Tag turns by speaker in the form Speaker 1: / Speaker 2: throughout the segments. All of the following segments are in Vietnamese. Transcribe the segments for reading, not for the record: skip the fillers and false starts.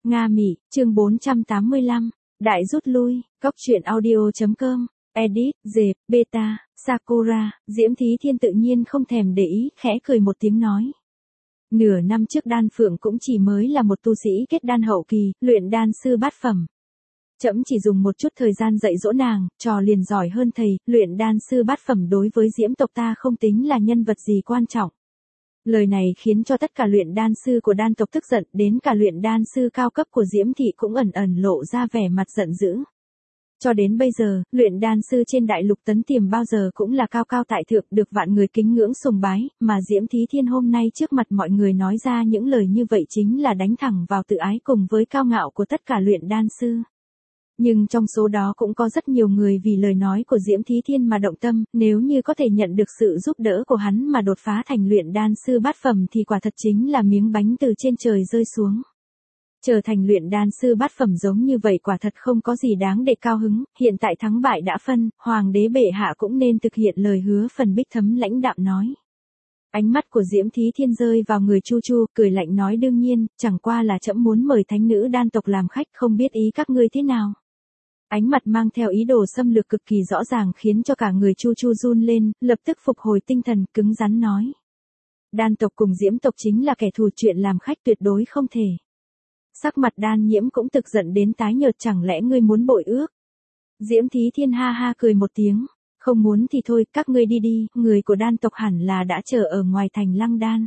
Speaker 1: Nga Mỹ, chương 485, Đại rút lui, Cóc truyện audio.com, edit, dẹp, beta, Sakura, Diễm Thí Thiên tự nhiên không thèm để ý, khẽ cười một tiếng nói. Nửa năm trước Đan Phượng cũng chỉ mới là một tu sĩ kết đan hậu kỳ, luyện đan sư bát phẩm. Trẫm chỉ dùng một chút thời gian dạy dỗ nàng, trò liền giỏi hơn thầy, luyện đan sư bát phẩm đối với Diễm tộc ta không tính là nhân vật gì quan trọng. Lời này khiến cho tất cả luyện đan sư của đan tộc tức giận, đến cả luyện đan sư cao cấp của Diễm thị cũng ẩn ẩn lộ ra vẻ mặt giận dữ. Cho đến bây giờ, luyện đan sư trên đại lục Tấn Tiềm bao giờ cũng là cao cao tại thượng, được vạn người kính ngưỡng sùng bái, mà Diễm Thí Thiên hôm nay trước mặt mọi người nói ra những lời như vậy chính là đánh thẳng vào tự ái cùng với cao ngạo của tất cả luyện đan sư. Nhưng trong số đó cũng có rất nhiều người vì lời nói của Diễm Thí Thiên mà động tâm, nếu như có thể nhận được sự giúp đỡ của hắn mà đột phá thành luyện đan sư bát phẩm thì quả thật chính là miếng bánh từ trên trời rơi xuống. Trở thành luyện đan sư bát phẩm giống như vậy quả thật không có gì đáng để cao hứng, hiện tại thắng bại đã phân, hoàng đế bệ hạ cũng nên thực hiện lời hứa. Phần Bích Thấm lãnh đạm nói. Ánh mắt của Diễm Thí Thiên rơi vào người Chu Chu, cười lạnh nói đương nhiên, chẳng qua là trẫm muốn mời thánh nữ đan tộc làm khách, không biết ý các ngươi thế nào. Ánh mặt mang theo ý đồ xâm lược cực kỳ rõ ràng khiến cho cả người Chu Chu run lên, lập tức phục hồi tinh thần, cứng rắn nói. Đan tộc cùng Diễm tộc chính là kẻ thù, chuyện làm khách tuyệt đối không thể. Sắc mặt Đan Nhiễm cũng thực giận đến tái nhợt, chẳng lẽ ngươi muốn bội ước? Diễm Thí Thiên ha ha cười một tiếng, không muốn thì thôi, các ngươi đi đi, người của đan tộc hẳn là đã chờ ở ngoài thành Lăng Đan.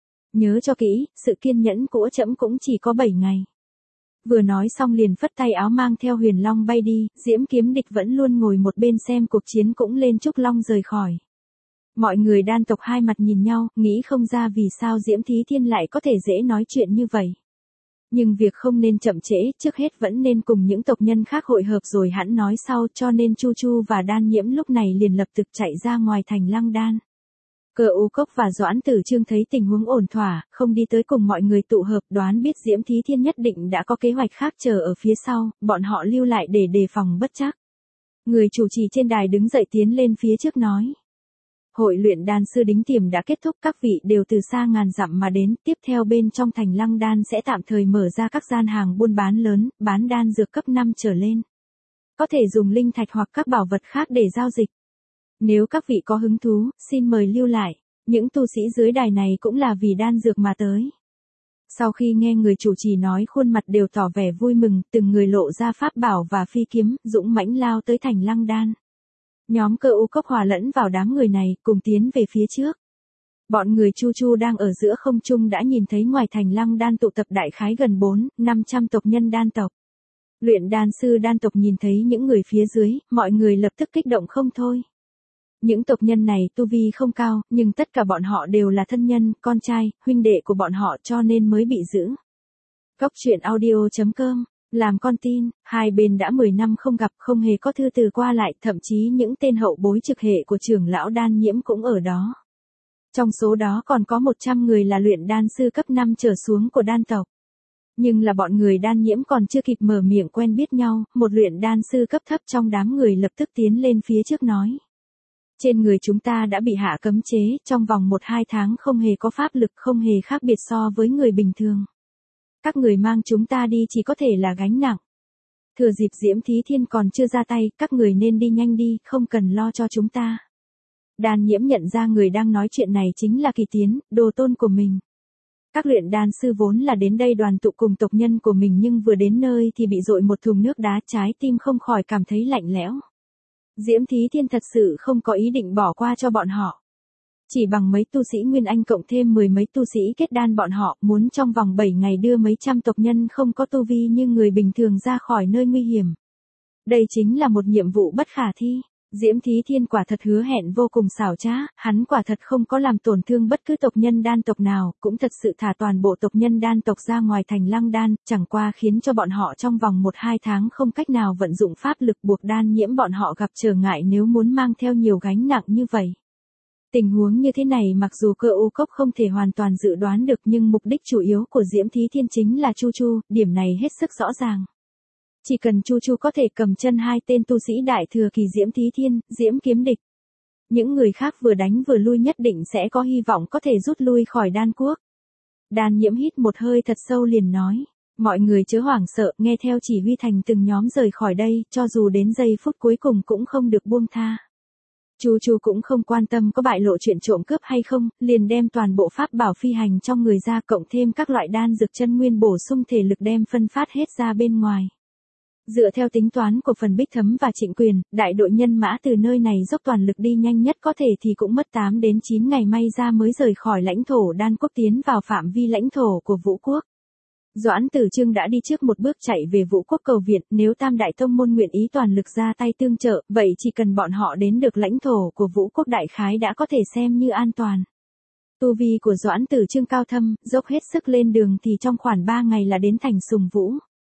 Speaker 1: Nhớ cho kỹ, sự kiên nhẫn của trẫm cũng chỉ có 7 ngày. Vừa nói xong liền phất tay áo mang theo Huyền Long bay đi, Diễm Kiếm Địch vẫn luôn ngồi một bên xem cuộc chiến cũng lên trúc long rời khỏi. Mọi người đan tộc hai mặt nhìn nhau, nghĩ không ra vì sao Diễm Thí Thiên lại có thể dễ nói chuyện như vậy. Nhưng việc không nên chậm trễ, trước hết vẫn nên cùng những tộc nhân khác hội hợp rồi hẵng nói sau, cho nên Chu Chu và Đan Nhiễm lúc này liền lập tức chạy ra ngoài thành Lăng Đan. Cơ U Cốc và Doãn Tử Trương thấy tình huống ổn thỏa, không đi tới cùng mọi người tụ hợp, đoán biết Diễm Thí Thiên nhất định đã có kế hoạch khác chờ ở phía sau, bọn họ lưu lại để đề phòng bất trắc. Người chủ trì trên đài đứng dậy tiến lên phía trước nói. Hội luyện đan sư Đính Tiềm đã kết thúc, các vị đều từ xa ngàn dặm mà đến, tiếp theo bên trong thành Lăng Đan sẽ tạm thời mở ra các gian hàng buôn bán lớn, bán đan dược cấp 5 trở lên. Có thể dùng linh thạch hoặc các bảo vật khác để giao dịch. Nếu các vị có hứng thú, xin mời lưu lại, những tu sĩ dưới đài này cũng là vì đan dược mà tới. Sau khi nghe người chủ trì nói, khuôn mặt đều tỏ vẻ vui mừng, từng người lộ ra pháp bảo và phi kiếm, dũng mãnh lao tới thành Lăng Đan. Nhóm Cơ U Cốc hòa lẫn vào đám người này, cùng tiến về phía trước. Bọn người Chu Chu đang ở giữa không trung đã nhìn thấy ngoài thành Lăng Đan tụ tập đại khái gần 400-500 tộc nhân đan tộc. Luyện đan sư đan tộc nhìn thấy những người phía dưới, mọi người lập tức kích động không thôi. Những tộc nhân này tu vi không cao, nhưng tất cả bọn họ đều là thân nhân, con trai, huynh đệ của bọn họ cho nên mới bị giữ. Cóc truyện audio.com, làm con tin, hai bên đã 10 năm không gặp, không hề có thư từ qua lại, thậm chí những tên hậu bối trực hệ của trưởng lão Đan Nhiễm cũng ở đó. Trong số đó còn có 100 người là luyện đan sư cấp 5 trở xuống của đan tộc. Nhưng là bọn người Đan Nhiễm còn chưa kịp mở miệng quen biết nhau, một luyện đan sư cấp thấp trong đám người lập tức tiến lên phía trước nói. Trên người chúng ta đã bị hạ cấm chế, trong vòng 1-2 tháng không hề có pháp lực, không hề khác biệt so với người bình thường. Các người mang chúng ta đi chỉ có thể là gánh nặng. Thừa dịp Diễm Thí Thiên còn chưa ra tay, các người nên đi nhanh đi, không cần lo cho chúng ta. Đan Nhiễm nhận ra người đang nói chuyện này chính là Kỳ Tiến, đồ tôn của mình. Các luyện đan sư vốn là đến đây đoàn tụ cùng tộc nhân của mình nhưng vừa đến nơi thì bị dội một thùng nước đá, trái tim không khỏi cảm thấy lạnh lẽo. Diễm Thí Thiên thật sự không có ý định bỏ qua cho bọn họ. Chỉ bằng mấy tu sĩ Nguyên Anh cộng thêm 10 mấy tu sĩ kết đan bọn họ muốn trong vòng 7 ngày đưa mấy trăm tộc nhân không có tu vi như người bình thường ra khỏi nơi nguy hiểm. Đây chính là một nhiệm vụ bất khả thi. Diễm Thí Thiên quả thật hứa hẹn vô cùng xảo trá, hắn quả thật không có làm tổn thương bất cứ tộc nhân đan tộc nào, cũng thật sự thả toàn bộ tộc nhân đan tộc ra ngoài thành Lăng Đan, chẳng qua khiến cho bọn họ trong vòng 1-2 tháng không cách nào vận dụng pháp lực, buộc Đan Nhiễm bọn họ gặp trở ngại nếu muốn mang theo nhiều gánh nặng như vậy. Tình huống như thế này mặc dù Cơ U Cốc không thể hoàn toàn dự đoán được nhưng mục đích chủ yếu của Diễm Thí Thiên chính là Chu Chu, điểm này hết sức rõ ràng. Chỉ cần Chu Chu có thể cầm chân hai tên tu sĩ đại thừa kỳ Diễm Thí Thiên, Diễm Kiếm Địch. Những người khác vừa đánh vừa lui nhất định sẽ có hy vọng có thể rút lui khỏi đan quốc. Đan Nhiễm hít một hơi thật sâu liền nói. Mọi người chớ hoảng sợ, nghe theo chỉ huy thành từng nhóm rời khỏi đây, cho dù đến giây phút cuối cùng cũng không được buông tha. Chu Chu cũng không quan tâm có bại lộ chuyện trộm cướp hay không, liền đem toàn bộ pháp bảo phi hành trong người ra cộng thêm các loại đan dược chân nguyên bổ sung thể lực đem phân phát hết ra bên ngoài. Dựa theo tính toán của Phần Bích Thấm và Trịnh Quyền, đại đội nhân mã từ nơi này dốc toàn lực đi nhanh nhất có thể thì cũng mất 8 đến 9 ngày may ra mới rời khỏi lãnh thổ Đan Quốc tiến vào phạm vi lãnh thổ của Vũ Quốc. Doãn Tử Trương đã đi trước một bước chạy về Vũ Quốc cầu viện, nếu Tam Đại Tông môn nguyện ý toàn lực ra tay tương trợ, vậy chỉ cần bọn họ đến được lãnh thổ của Vũ Quốc đại khái đã có thể xem như an toàn. Tu vi của Doãn Tử Trương cao thâm, dốc hết sức lên đường thì trong khoảng 3 ngày là đến thành Sùng Vũ.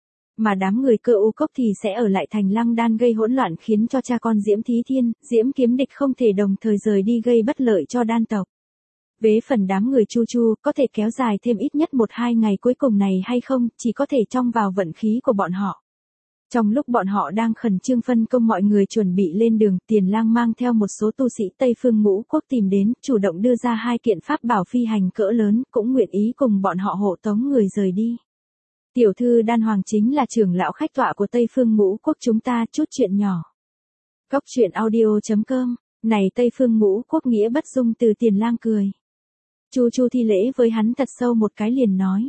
Speaker 1: Mà đám người Cơ U Cốc thì sẽ ở lại thành Lăng Đan gây hỗn loạn khiến cho cha con Diễm Thí Thiên, Diễm Kiếm Địch không thể đồng thời rời đi gây bất lợi cho đan tộc. Về phần đám người Chu Chu, có thể kéo dài thêm ít nhất 1-2 ngày cuối cùng này hay không, chỉ có thể trông vào vận khí của bọn họ. Trong lúc bọn họ đang khẩn trương phân công mọi người chuẩn bị lên đường, Tiền Lang mang theo một số tu sĩ Tây Phương Ngũ Quốc tìm đến, chủ động đưa ra 2 kiện pháp bảo phi hành cỡ lớn, cũng nguyện ý cùng bọn họ hộ tống người rời đi. Tiểu thư Đan Hoàng chính là trưởng lão khách tọa của Tây Phương Ngũ Quốc chúng ta, chút chuyện nhỏ. Cốc truyện audio.com, này Tây Phương Ngũ Quốc nghĩa bất dung từ Tiền Lang cười. Chu Chu thi lễ với hắn thật sâu một cái liền nói.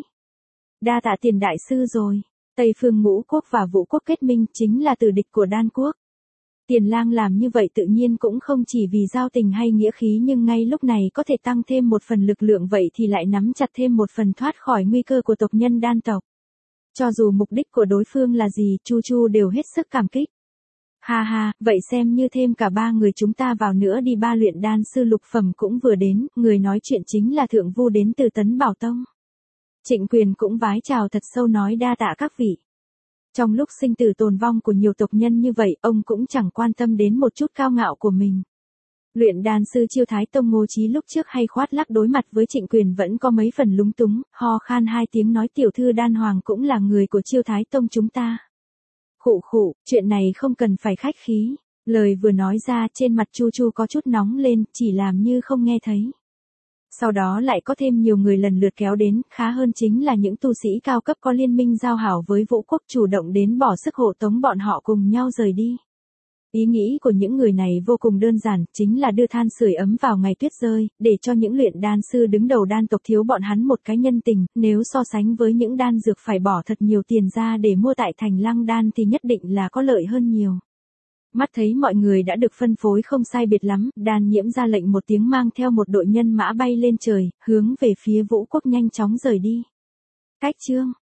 Speaker 1: Đa tạ Tiền đại sư rồi, Tây Phương Ngũ Quốc và Vũ Quốc kết minh chính là tử địch của Đan Quốc. Tiền Lang làm như vậy tự nhiên cũng không chỉ vì giao tình hay nghĩa khí nhưng ngay lúc này có thể tăng thêm một phần lực lượng vậy thì lại nắm chặt thêm một phần thoát khỏi nguy cơ của tộc nhân Đan tộc. Cho dù mục đích của đối phương là gì, Chu Chu đều hết sức cảm kích. Ha ha, vậy xem như thêm cả 3 người chúng ta vào nữa đi. 3 luyện đan sư lục phẩm cũng vừa đến, người nói chuyện chính là Thượng Vu đến từ Tấn Bảo Tông. Trịnh Quyền cũng vái chào thật sâu nói đa tạ các vị. Trong lúc sinh tử tồn vong của nhiều tộc nhân như vậy, ông cũng chẳng quan tâm đến một chút cao ngạo của mình. Luyện đan sư Chiêu Thái Tông Ngô Chí lúc trước hay khoát lác đối mặt với Trịnh Quyền vẫn có mấy phần lúng túng, ho khan 2 tiếng nói tiểu thư Đan Hoàng cũng là người của Chiêu Thái Tông chúng ta. Khụ khụ, chuyện này không cần phải khách khí. Lời vừa nói ra trên mặt Chu Chu có chút nóng lên, chỉ làm như không nghe thấy. Sau đó lại có thêm nhiều người lần lượt kéo đến, khá hơn chính là những tu sĩ cao cấp có liên minh giao hảo với Vũ Quốc chủ động đến bỏ sức hộ tống bọn họ cùng nhau rời đi. Ý nghĩ của những người này vô cùng đơn giản, chính là đưa than sưởi ấm vào ngày tuyết rơi, để cho những luyện đan sư đứng đầu đan tộc thiếu bọn hắn một cái nhân tình, nếu so sánh với những đan dược phải bỏ thật nhiều tiền ra để mua tại thành Lăng Đan thì nhất định là có lợi hơn nhiều. Mắt thấy mọi người đã được phân phối không sai biệt lắm, Đan Nhiễm ra lệnh một tiếng mang theo một đội nhân mã bay lên trời, hướng về phía Vũ Quốc nhanh chóng rời đi. Cách chương